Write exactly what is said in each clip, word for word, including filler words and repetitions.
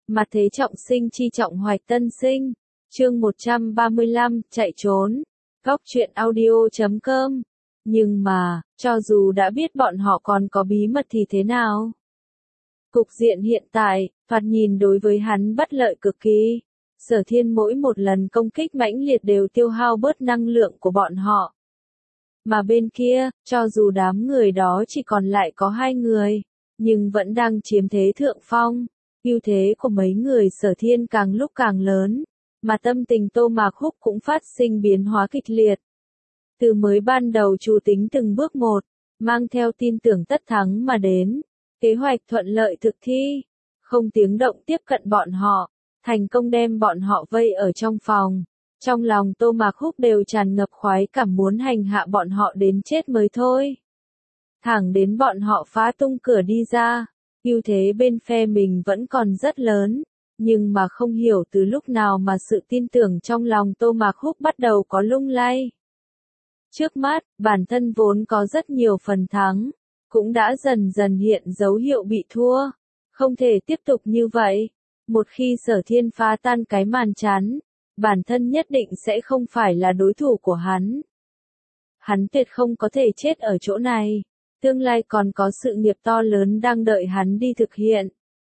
Mặt thế trọng sinh chi trọng hoạch tân sinh. Chương một trăm ba mươi lăm, chạy trốn. Góc truyện audio chấm com. Nhưng mà, cho dù đã biết bọn họ còn có bí mật thì thế nào? Cục diện hiện tại, thoạt nhìn đối với hắn bất lợi cực kỳ. Sở Thiên mỗi một lần công kích mãnh liệt đều tiêu hao bớt năng lượng của bọn họ. Mà bên kia, cho dù đám người đó chỉ còn lại có hai người, nhưng vẫn đang chiếm thế thượng phong. Ưu thế của mấy người Sở Thiên càng lúc càng lớn, mà tâm tình Tô Mạc Húc cũng phát sinh biến hóa kịch liệt. Từ mới ban đầu chủ tính từng bước một, mang theo tin tưởng tất thắng mà đến, kế hoạch thuận lợi thực thi, không tiếng động tiếp cận bọn họ, thành công đem bọn họ vây ở trong phòng. Trong lòng Tô Mạc Húc đều tràn ngập khoái cảm muốn hành hạ bọn họ đến chết mới thôi. Thẳng đến bọn họ phá tung cửa đi ra, ưu thế bên phe mình vẫn còn rất lớn, nhưng mà không hiểu từ lúc nào mà sự tin tưởng trong lòng Tô Mạc Húc bắt đầu có lung lay. Trước mắt, bản thân vốn có rất nhiều phần thắng, cũng đã dần dần hiện dấu hiệu bị thua. Không thể tiếp tục như vậy. Một khi Sở Thiên phá tan cái màn chắn, bản thân nhất định sẽ không phải là đối thủ của hắn. Hắn tuyệt không có thể chết ở chỗ này. Tương lai còn có sự nghiệp to lớn đang đợi hắn đi thực hiện.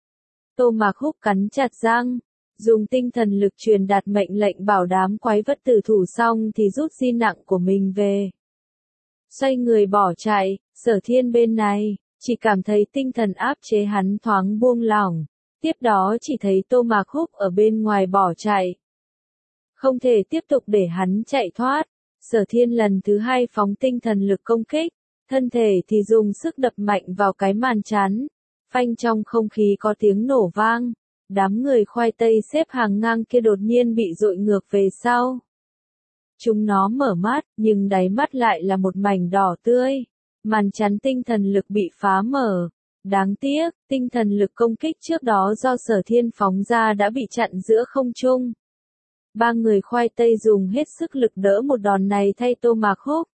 Tô Mạc Húc cắn chặt răng, dùng tinh thần lực truyền đạt mệnh lệnh bảo đám quái vật tử thủ xong thì rút di nặng của mình về. Xoay người bỏ chạy, Sở Thiên bên này, chỉ cảm thấy tinh thần áp chế hắn thoáng buông lỏng. Tiếp đó chỉ thấy Tô Mạc Húc ở bên ngoài bỏ chạy. Không thể tiếp tục để hắn chạy thoát. Sở Thiên lần thứ hai phóng tinh thần lực công kích, thân thể thì dùng sức đập mạnh vào cái màn chắn. Phanh trong không khí có tiếng nổ vang. Đám người khoai tây xếp hàng ngang kia đột nhiên bị dội ngược về sau. Chúng nó mở mắt, nhưng đáy mắt lại là một mảnh đỏ tươi. Màn chắn tinh thần lực bị phá mở. Đáng tiếc, tinh thần lực công kích trước đó do Sở Thiên phóng ra đã bị chặn giữa không trung. Ba người khoai tây dùng hết sức lực đỡ một đòn này thay Tô Mạc Húc.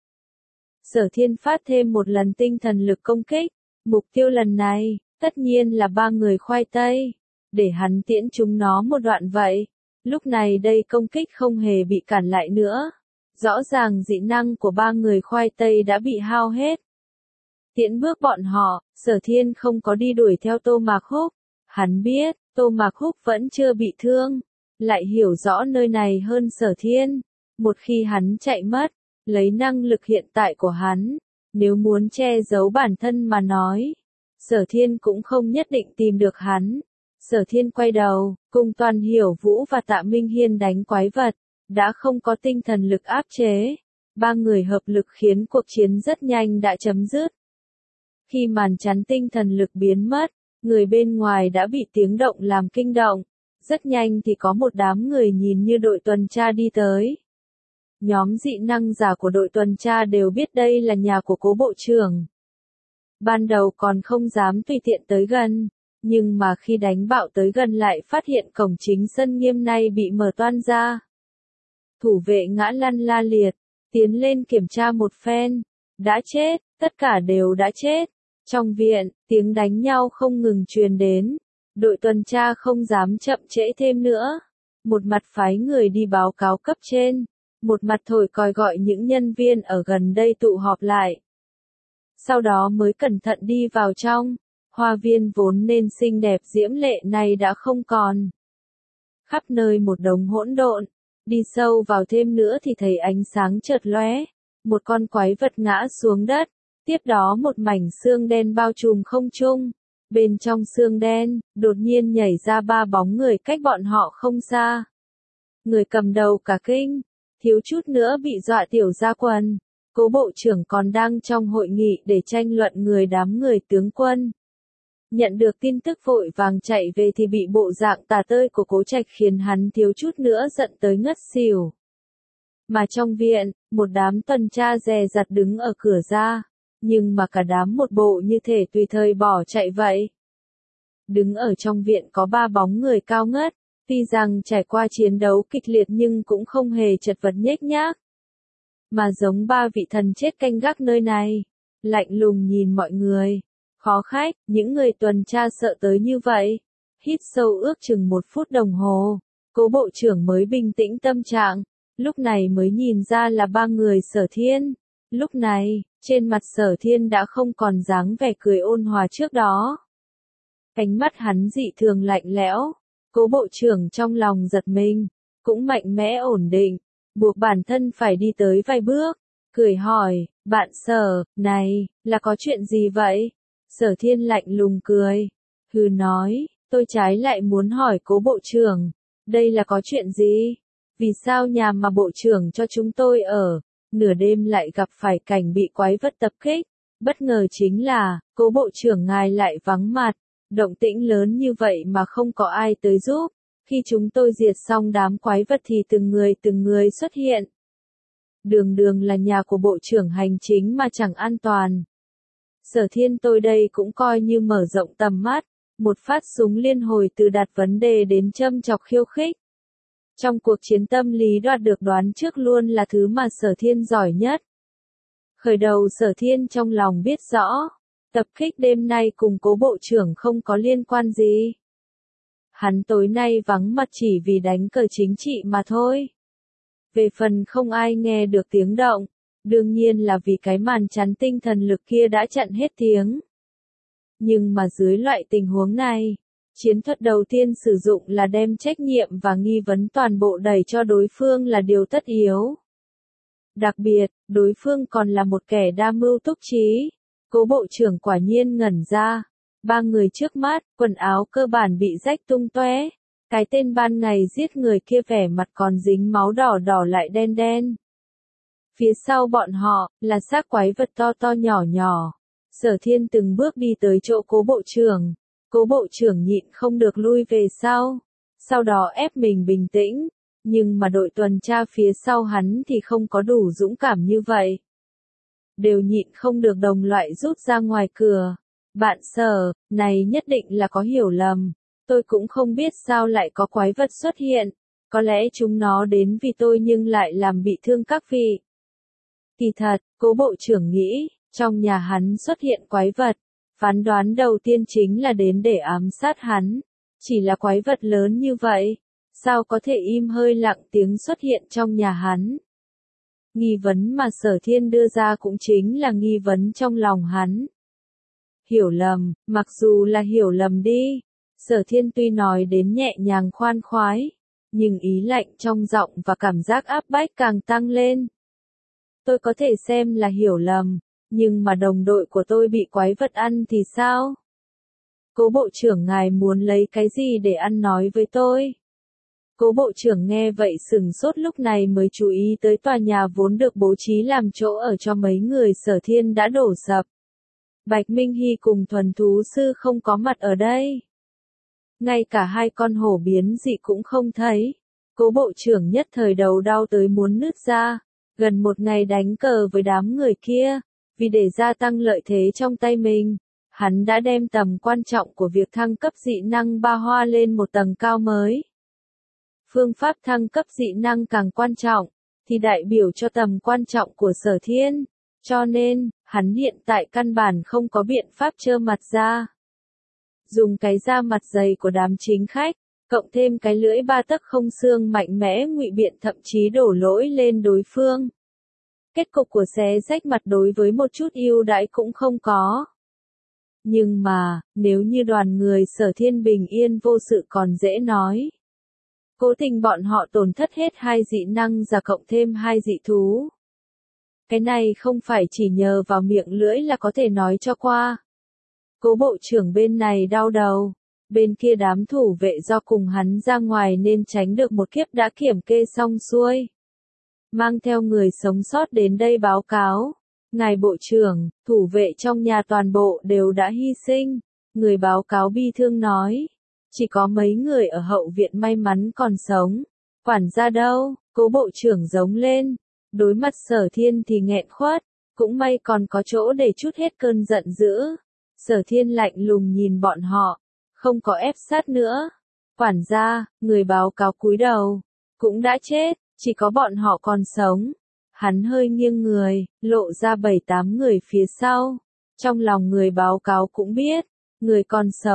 Sở Thiên phát thêm một lần tinh thần lực công kích. Mục tiêu lần này, tất nhiên là ba người khoai tây. Để hắn tiễn chúng nó một đoạn vậy. Lúc này đây công kích không hề bị cản lại nữa. Rõ ràng dị năng của ba người khoai tây đã bị hao hết. Tiễn bước bọn họ, Sở Thiên không có đi đuổi theo Tô Mạc Húc. Hắn biết, Tô Mạc Húc vẫn chưa bị thương. Lại hiểu rõ nơi này hơn Sở Thiên. Một khi hắn chạy mất, lấy năng lực hiện tại của hắn, nếu muốn che giấu bản thân mà nói, Sở Thiên cũng không nhất định tìm được hắn. Sở Thiên quay đầu, cùng Toàn Hiểu Vũ và Tạ Minh Hiên đánh quái vật, đã không có tinh thần lực áp chế. Ba người hợp lực khiến cuộc chiến rất nhanh đã chấm dứt. Khi màn chắn tinh thần lực biến mất, người bên ngoài đã bị tiếng động làm kinh động. Rất nhanh thì có một đám người nhìn như đội tuần tra đi tới. Nhóm dị năng giả của đội tuần tra đều biết đây là nhà của Cố bộ trưởng. Ban đầu còn không dám tùy tiện tới gần, nhưng mà khi đánh bạo tới gần lại phát hiện cổng chính sân nghiêm nay bị mở toang ra. Thủ vệ ngã lăn la liệt, tiến lên kiểm tra một phen. Đã chết, tất cả đều đã chết. Trong viện, tiếng đánh nhau không ngừng truyền đến. Đội tuần tra không dám chậm trễ thêm nữa. Một mặt phái người đi báo cáo cấp trên. Một mặt thổi còi gọi những nhân viên ở gần đây tụ họp lại. Sau đó mới cẩn thận đi vào trong. Hoa viên vốn nên xinh đẹp diễm lệ này đã không còn. Khắp nơi một đống hỗn độn. Đi sâu vào thêm nữa thì thấy ánh sáng chợt lóe. Một con quái vật ngã xuống đất. Tiếp đó một mảnh xương đen bao trùm không trung. Bên trong xương đen, đột nhiên nhảy ra ba bóng người cách bọn họ không xa. Người cầm đầu cả kinh, thiếu chút nữa bị dọa tiểu ra quần. Cố bộ trưởng còn đang trong hội nghị để tranh luận người đám người tướng quân. Nhận được tin tức vội vàng chạy về thì bị bộ dạng tà tơi của Cố Trạch khiến hắn thiếu chút nữa giận tới ngất xỉu. Mà trong viện, một đám tuần tra dè dặt đứng ở cửa ra. Nhưng mà cả đám một bộ như thể tùy thời bỏ chạy vậy. Đứng ở trong viện có ba bóng người cao ngất, tuy rằng trải qua chiến đấu kịch liệt nhưng cũng không hề chật vật nhếch nhác. Mà giống ba vị thần chết canh gác nơi này, lạnh lùng nhìn mọi người. Khó khách, những người tuần tra sợ tới như vậy. hít sâu ước chừng một phút đồng hồ, Cố Bộ trưởng mới bình tĩnh tâm trạng, lúc này mới nhìn ra là ba người Sở Thiên. Lúc này, trên mặt Sở Thiên đã không còn dáng vẻ cười ôn hòa trước đó. Ánh mắt hắn dị thường lạnh lẽo, Cố Bộ trưởng trong lòng giật mình, cũng mạnh mẽ ổn định, buộc bản thân phải đi tới vài bước, cười hỏi, bạn Sở, này, là có chuyện gì vậy? Sở Thiên lạnh lùng cười, hừ nói, tôi trái lại muốn hỏi Cố Bộ trưởng, đây là có chuyện gì? Vì sao nhà mà Bộ trưởng cho chúng tôi ở, nửa đêm lại gặp phải cảnh bị quái vật tập kích? Bất ngờ chính là, Cố Bộ trưởng ngài lại vắng mặt, động tĩnh lớn như vậy mà không có ai tới giúp. Khi chúng tôi diệt xong đám quái vật thì từng người từng người xuất hiện. Đường đường là nhà của Bộ trưởng hành chính mà chẳng an toàn. Sở Thiên tôi đây cũng coi như mở rộng tầm mắt, một phát súng liên hồi từ đặt vấn đề đến châm chọc khiêu khích. Trong cuộc chiến tâm lý đoạt được đoán trước luôn là thứ mà Sở Thiên giỏi nhất. Khởi đầu Sở Thiên trong lòng biết rõ, tập kích đêm nay cùng Cố Bộ trưởng không có liên quan gì. Hắn tối nay vắng mặt chỉ vì đánh cờ chính trị mà thôi. Về phần không ai nghe được tiếng động, đương nhiên là vì cái màn chắn tinh thần lực kia đã chặn hết tiếng. Nhưng mà dưới loại tình huống này, chiến thuật đầu tiên sử dụng là đem trách nhiệm và nghi vấn toàn bộ đẩy cho đối phương là điều tất yếu. Đặc biệt, đối phương còn là một kẻ đa mưu túc trí. Cố Bộ trưởng quả nhiên ngẩn ra. Ba người trước mắt, quần áo cơ bản bị rách tung tóe. Cái tên ban ngày giết người kia vẻ mặt còn dính máu đỏ đỏ lại đen đen. Phía sau bọn họ, là xác quái vật to to nhỏ nhỏ. Sở Thiên từng bước đi tới chỗ Cố Bộ trưởng. Cố Bộ trưởng nhịn không được lui về sau. Sau đó ép mình bình tĩnh. Nhưng mà đội tuần tra phía sau hắn thì không có đủ dũng cảm như vậy. Đều nhịn không được đồng loại rút ra ngoài cửa. Bạn Sở, này nhất định là có hiểu lầm. Tôi cũng không biết sao lại có quái vật xuất hiện. Có lẽ chúng nó đến vì tôi nhưng lại làm bị thương các vị. Kỳ thật, Cố Bộ trưởng nghĩ, trong nhà hắn xuất hiện quái vật. Phán đoán đầu tiên chính là đến để ám sát hắn. Chỉ là quái vật lớn như vậy, sao có thể im hơi lặng tiếng xuất hiện trong nhà hắn? Nghi vấn mà Sở Thiên đưa ra cũng chính là nghi vấn trong lòng hắn. Hiểu lầm, mặc dù là hiểu lầm đi. Sở Thiên tuy nói đến nhẹ nhàng khoan khoái, nhưng ý lạnh trong giọng và cảm giác áp bách càng tăng lên. Tôi có thể xem là hiểu lầm, nhưng mà đồng đội của tôi bị quái vật ăn thì sao? Cố Bộ trưởng ngài muốn lấy cái gì để ăn nói với tôi? Cố Bộ trưởng nghe vậy sửng sốt lúc này mới chú ý tới tòa nhà vốn được bố trí làm chỗ ở cho mấy người Sở Thiên đã đổ sập. Bạch Minh Hy cùng thuần thú sư không có mặt ở đây. Ngay cả hai con hổ biến dị cũng không thấy. Cố Bộ trưởng nhất thời đầu đau tới muốn nứt ra. Gần một ngày đánh cờ với đám người kia, vì để gia tăng lợi thế trong tay mình, hắn đã đem tầm quan trọng của việc thăng cấp dị năng ba hoa lên một tầng cao mới. Phương pháp thăng cấp dị năng càng quan trọng, thì đại biểu cho tầm quan trọng của Sở Thiên. Cho nên, hắn hiện tại căn bản không có biện pháp trơ mặt ra. Dùng cái da mặt dày của đám chính khách, cộng thêm cái lưỡi ba tấc không xương mạnh mẽ ngụy biện thậm chí đổ lỗi lên đối phương. Kết cục của xé rách mặt đối với một chút ưu đãi cũng không có. Nhưng mà, nếu như đoàn người Sở Thiên bình yên vô sự còn dễ nói. Cố tình bọn họ tổn thất hết hai dị năng và cộng thêm hai dị thú. Cái này không phải chỉ nhờ vào miệng lưỡi là có thể nói cho qua. Cố Bộ trưởng bên này đau đầu, bên kia đám thủ vệ do cùng hắn ra ngoài nên tránh được một kiếp đã kiểm kê xong xuôi. Mang theo người sống sót đến đây báo cáo. Ngài Bộ trưởng, thủ vệ trong nhà toàn bộ đều đã hy sinh. Người báo cáo bi thương nói. Chỉ có mấy người ở hậu viện may mắn còn sống. Quản gia đâu? Cố Bộ trưởng giống lên. Đối mặt Sở Thiên thì nghẹn khuất. Cũng may còn có chỗ để chút hết cơn giận dữ. Sở Thiên lạnh lùng nhìn bọn họ. Không có ép sát nữa. Quản gia, người báo cáo cúi đầu. Cũng đã chết, chỉ có bọn họ còn sống. Hắn hơi nghiêng người, lộ ra bảy tám người phía sau. Trong lòng người báo cáo cũng biết. Người còn sống,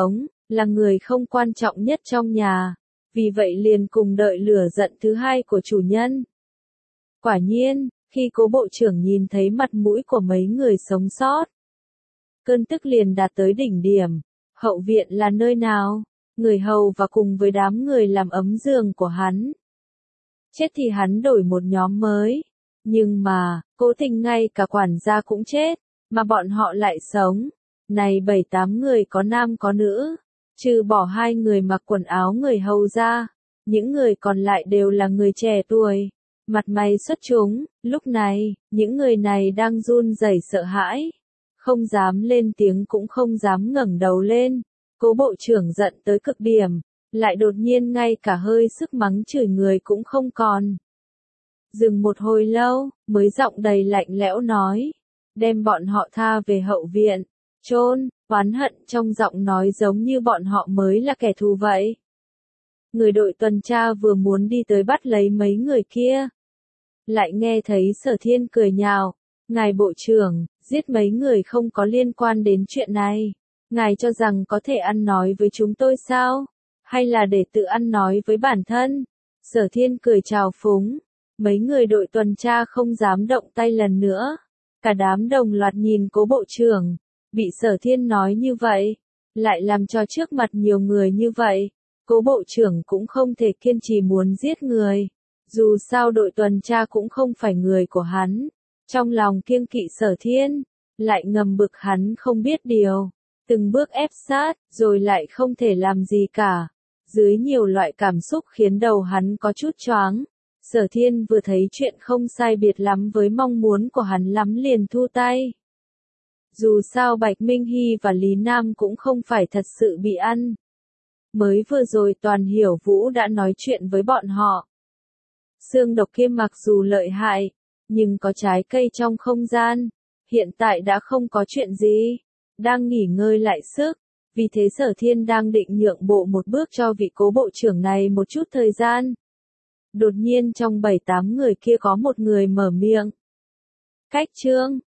là người không quan trọng nhất trong nhà, vì vậy liền cùng đợi lửa giận thứ hai của chủ nhân. Quả nhiên, khi cố bộ trưởng nhìn thấy mặt mũi của mấy người sống sót, cơn tức liền đạt tới đỉnh điểm. Hậu viện là nơi nào? Người hầu và cùng với đám người làm ấm giường của hắn. Chết thì hắn đổi một nhóm mới. Nhưng mà, cố tình ngay cả quản gia cũng chết, mà bọn họ lại sống. Này bảy tám người có nam có nữ, trừ bỏ hai người mặc quần áo người hầu ra, những người còn lại đều là người trẻ tuổi, mặt mày xuất chúng. Lúc này, những người này đang run rẩy sợ hãi, không dám lên tiếng cũng không dám ngẩng đầu lên. Cố bộ trưởng giận tới cực điểm, lại đột nhiên ngay cả hơi sức mắng chửi người cũng không còn. Dừng một hồi lâu, mới giọng đầy lạnh lẽo nói, đem bọn họ tha về hậu viện, chôn. Oán hận trong giọng nói giống như bọn họ mới là kẻ thù vậy. Người đội tuần tra vừa muốn đi tới bắt lấy mấy người kia, lại nghe thấy Sở Thiên cười nhạo, ngài bộ trưởng, giết mấy người không có liên quan đến chuyện này. Ngài cho rằng có thể ăn nói với chúng tôi sao? Hay là để tự ăn nói với bản thân? Sở Thiên cười trào phúng. Mấy người đội tuần tra không dám động tay lần nữa. Cả đám đồng loạt nhìn cố bộ trưởng. Bị Sở Thiên nói như vậy, lại làm cho trước mặt nhiều người như vậy. Cố bộ trưởng cũng không thể kiên trì muốn giết người. Dù sao đội tuần tra cũng không phải người của hắn. Trong lòng kiêng kỵ Sở Thiên, lại ngầm bực hắn không biết điều. Từng bước ép sát, rồi lại không thể làm gì cả. Dưới nhiều loại cảm xúc khiến đầu hắn có chút choáng. Sở Thiên vừa thấy chuyện không sai biệt lắm với mong muốn của hắn lắm liền thu tay. Dù sao Bạch Minh Hy và Lý Nam cũng không phải thật sự bị ăn. Mới vừa rồi Toàn Hiểu Vũ đã nói chuyện với bọn họ. Xương độc kia mặc dù lợi hại, nhưng có trái cây trong không gian. Hiện tại đã không có chuyện gì. Đang nghỉ ngơi lại sức, vì thế Sở Thiên đang định nhượng bộ một bước cho vị cố bộ trưởng này một chút thời gian. Đột nhiên trong bảy tám người kia có một người mở miệng. Cách Trương,